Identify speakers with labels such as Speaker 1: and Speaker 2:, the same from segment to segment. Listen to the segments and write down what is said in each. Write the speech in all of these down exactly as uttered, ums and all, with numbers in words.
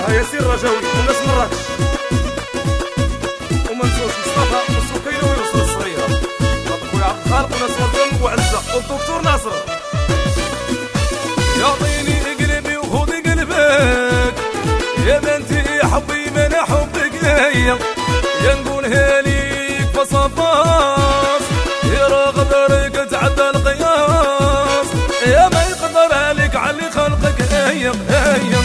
Speaker 1: ياسين رجاوي وناس مراكش، وما نسوش مصطفى والسكينه ويوصل الصغيره، خويا عبد الخالق وناس وردن وعزه والدكتور ناصر. يعطيني قلبي وخذي قلبك يا بنتي حبي من حبك ليا، يا نقولها ليك فصفاص يا غدرك تعدى القياس، يا ما يقدر عليك علي خلقك هيا هيا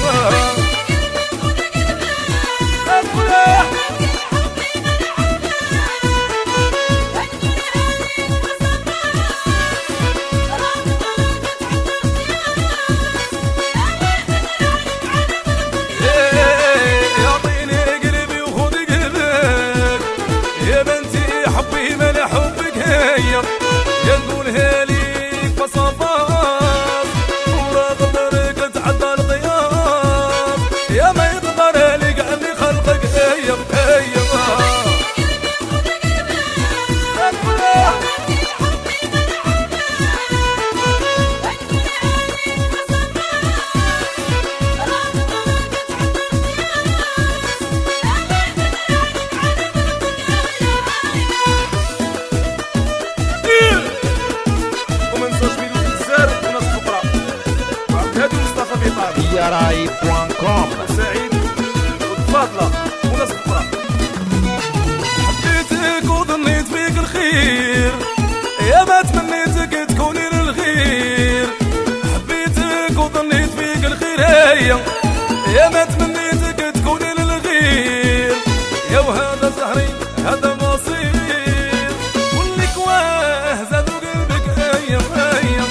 Speaker 1: يا نقولها ليك فصفاص ورا قدرك تعدى القياس، يا ما يقدر عليك علي خلقك هيا هيا
Speaker 2: راي بوان كوم
Speaker 1: سعيد وفاضلة وناس أخرى. حبيتك وظنيت فيك الخير يا ما تمنيتك تكوني للخير، حبيتك وظنيت فيك الخير هيا يا ما تمنيتك تكوني للخير، يا وهذا زهري هذا مصير واللي كواه زادو قلبك هيا هيا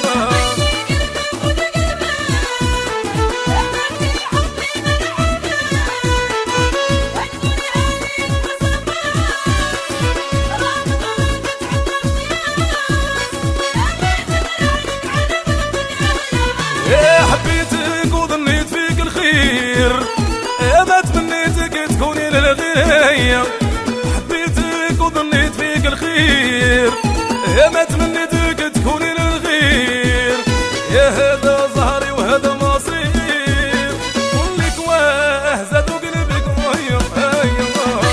Speaker 1: حبيتك وظنيت فيك الخير يا ما تمنيتك تكوني للغير، حبيتك وظنيت فيك الخير يا ما تمنيتك تكوني للغير، يا هذا زهري وهذا مصير واللي كواه زادو قلبك هيا هيا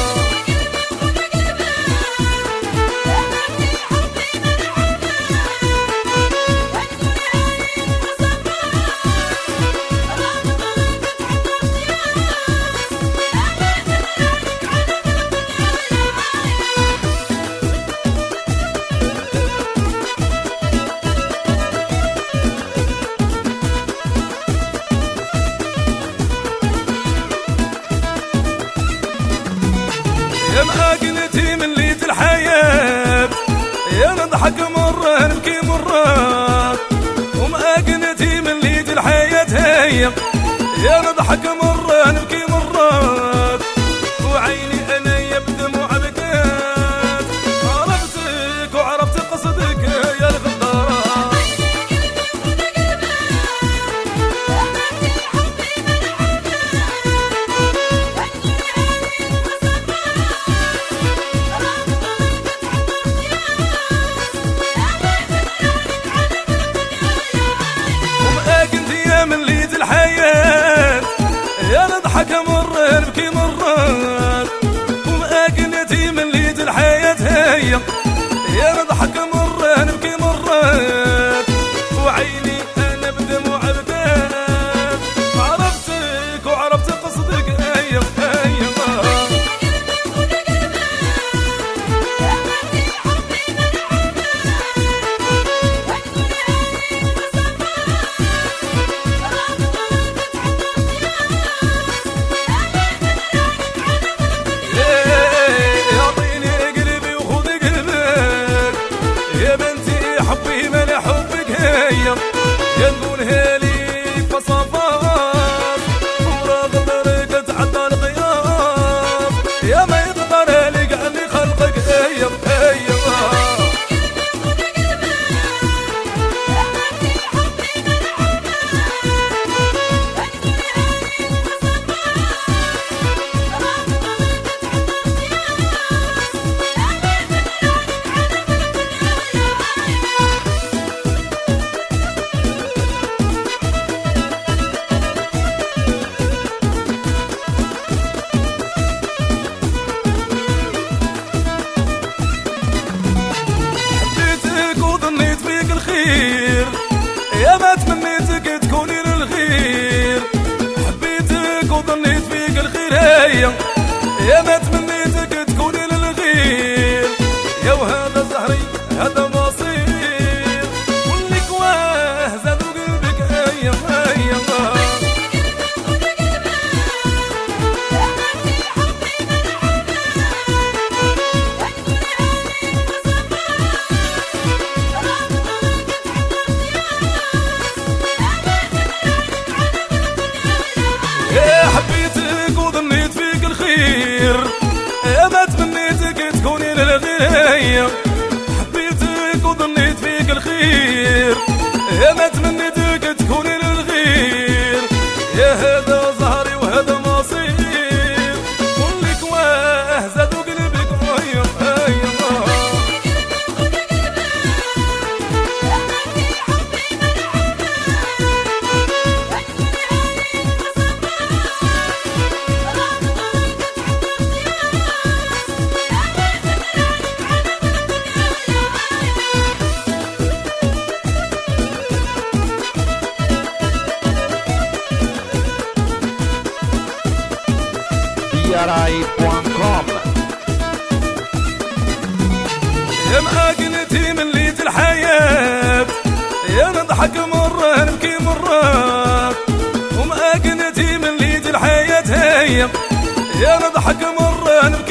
Speaker 1: يا مآقنتي من ليت الحياة، يا نضحك مرة نبكي مرات، ومآقنتي من ليت الحياة هيا يا نضحك مرة نبكي مرات، وعيني أنا يا بدموع بكات، عرفتك وعرفت قصدك يا الغدارة. من ليت الحياة يا نضحك مرة نبكي مرات، ومآقنتي من ليت الحياة هيا يا نضحك مرة نبكي مرات، وعيني أنا بدموع بكات، عرفتك وعرفت قصدك هيا هيا يا ما تمنيتك تكون للغير، يا وهذا زهري هذا مصير، ولك واه زادوا قلبك ايام ايام. يا حبيتك وظنيت فيك الخير، يا ما تمنيتك تكوني للغير، حبيتك وظنيت فيك الخير، يا ما تمنيتك تكوني للغير، يا هذا زهري وهذا مصير، ولك واه زادوا قلبك ايام ايام.
Speaker 2: دي ار اي دوت كوم.
Speaker 1: يا مآقنتي من ليت الحياة، يا نضحك مرة نبكي مرة، ومآقنتي من ليت الحياة هي، يا نضحك مرة نبكي